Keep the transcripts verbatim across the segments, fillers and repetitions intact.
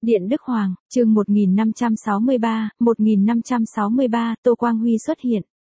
Điện Đức Hoàng, chương một nghìn năm trăm sáu mươi ba, một nghìn năm trăm sáu mươi ba, Tô Quang Huy xuất hiện.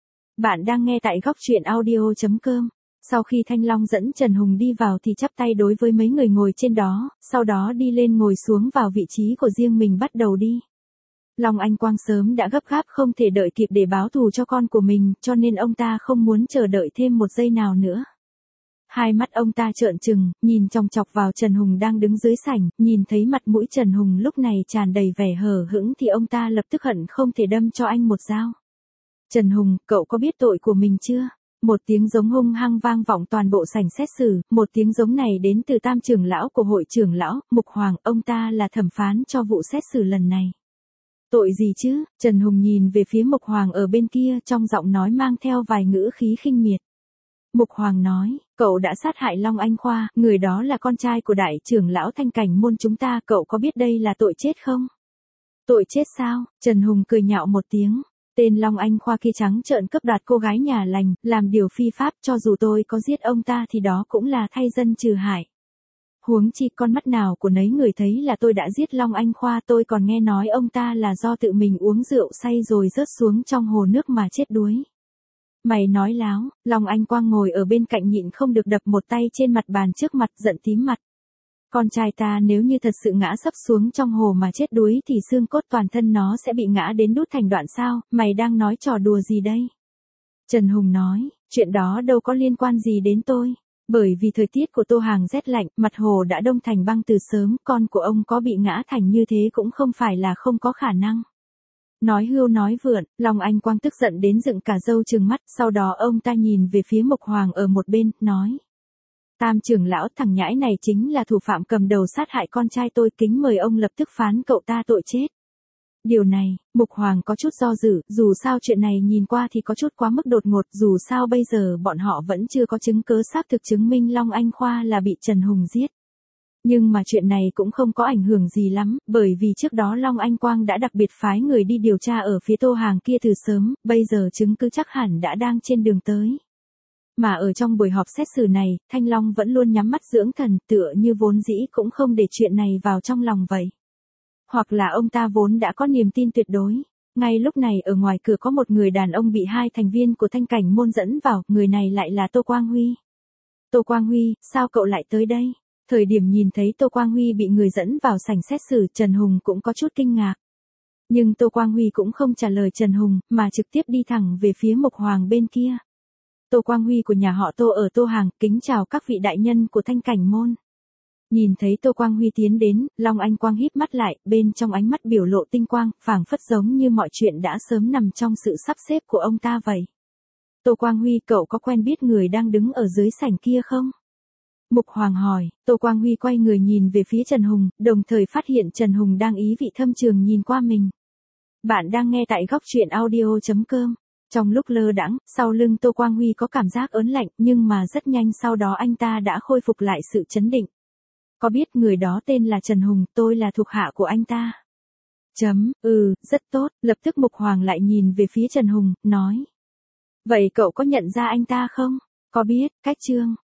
Bạn đang nghe tại góc truyện audio chấm com. Sau khi Thanh Long dẫn Trần Hùng đi vào thì chắp tay đối với mấy người ngồi trên đó, sau đó đi lên ngồi xuống vào vị trí của riêng mình bắt đầu đi. Long Anh Quang sớm đã gấp gáp không thể đợi kịp để báo thù cho con của mình, cho nên ông ta không muốn chờ đợi thêm một giây nào nữa. Hai mắt ông ta trợn trừng, nhìn chòng chọc vào Trần Hùng đang đứng dưới sảnh, nhìn thấy mặt mũi Trần Hùng lúc này tràn đầy vẻ hờ hững thì ông ta lập tức hận không thể đâm cho anh một dao. Trần Hùng, cậu có biết tội của mình chưa? Một tiếng giống hung hăng vang vọng toàn bộ sảnh xét xử, một tiếng giống này đến từ tam trưởng lão của hội trưởng lão, Mục Hoàng, ông ta là thẩm phán cho vụ xét xử lần này. Tội gì chứ? Trần Hùng nhìn về phía Mục Hoàng ở bên kia, trong giọng nói mang theo vài ngữ khí khinh miệt. Mục Hoàng nói, cậu đã sát hại Long Anh Khoa, người đó là con trai của đại trưởng lão Thanh Cảnh môn chúng ta, cậu có biết đây là tội chết không? Tội chết sao? Trần Hùng cười nhạo một tiếng. Tên Long Anh Khoa kia trắng trợn cướp đoạt cô gái nhà lành, làm điều phi pháp, cho dù tôi có giết ông ta thì đó cũng là thay dân trừ hại. Huống chi con mắt nào của nấy người thấy là tôi đã giết Long Anh Khoa, tôi còn nghe nói ông ta là do tự mình uống rượu say rồi rớt xuống trong hồ nước mà chết đuối. Mày nói láo, Long Anh Quang ngồi ở bên cạnh nhịn không được đập một tay trên mặt bàn trước mặt, giận tím mặt. Con trai ta nếu như thật sự ngã sấp xuống trong hồ mà chết đuối thì xương cốt toàn thân nó sẽ bị ngã đến đút thành đoạn sao, mày đang nói trò đùa gì đây? Trần Hùng nói, chuyện đó đâu có liên quan gì đến tôi. Bởi vì thời tiết của Tô Hàng rét lạnh, mặt hồ đã đông thành băng từ sớm, con của ông có bị ngã thành như thế cũng không phải là không có khả năng. Nói hưu nói vượn, Long Anh Quang tức giận đến dựng cả râu trừng mắt, sau đó ông ta nhìn về phía Mục Hoàng ở một bên, nói. Tam trưởng lão, thằng nhãi này chính là thủ phạm cầm đầu sát hại con trai tôi, kính mời ông lập tức phán cậu ta tội chết. Điều này, Mục Hoàng có chút do dự, dù sao chuyện này nhìn qua thì có chút quá mức đột ngột, dù sao bây giờ bọn họ vẫn chưa có chứng cứ xác thực chứng minh Long Anh Khoa là bị Trần Hùng giết. Nhưng mà chuyện này cũng không có ảnh hưởng gì lắm, bởi vì trước đó Long Anh Quang đã đặc biệt phái người đi điều tra ở phía Tô Hàng kia từ sớm, bây giờ chứng cứ chắc hẳn đã đang trên đường tới. Mà ở trong buổi họp xét xử này, Thanh Long vẫn luôn nhắm mắt dưỡng thần, tựa như vốn dĩ cũng không để chuyện này vào trong lòng vậy. Hoặc là ông ta vốn đã có niềm tin tuyệt đối. Ngay lúc này ở ngoài cửa có một người đàn ông bị hai thành viên của Thanh Cảnh môn dẫn vào, người này lại là Tô Quang Huy. Tô Quang Huy, sao cậu lại tới đây? Thời điểm nhìn thấy Tô Quang Huy bị người dẫn vào sảnh xét xử, Trần Hùng cũng có chút kinh ngạc. Nhưng Tô Quang Huy cũng không trả lời Trần Hùng, mà trực tiếp đi thẳng về phía Mục Hoàng bên kia. Tô Quang Huy của nhà họ Tô ở Tô Hàng, kính chào các vị đại nhân của Thanh Cảnh môn. Nhìn thấy Tô Quang Huy tiến đến, Long Anh Quang híp mắt lại, bên trong ánh mắt biểu lộ tinh quang, phảng phất giống như mọi chuyện đã sớm nằm trong sự sắp xếp của ông ta vậy. Tô Quang Huy, cậu có quen biết người đang đứng ở dưới sảnh kia không? Mục Hoàng hỏi. Tô Quang Huy quay người nhìn về phía Trần Hùng, đồng thời phát hiện Trần Hùng đang ý vị thâm trường nhìn qua mình. Bạn đang nghe tại góc truyện audio chấm com. Trong lúc lơ đãng, sau lưng Tô Quang Huy có cảm giác ớn lạnh, nhưng mà rất nhanh sau đó anh ta đã khôi phục lại sự chấn định. Có biết người đó tên là Trần Hùng, tôi là thuộc hạ của anh ta. Chấm, ừ, rất tốt, lập tức Mục Hoàng lại nhìn về phía Trần Hùng, nói. Vậy cậu có nhận ra anh ta không? Có biết, cách Trương,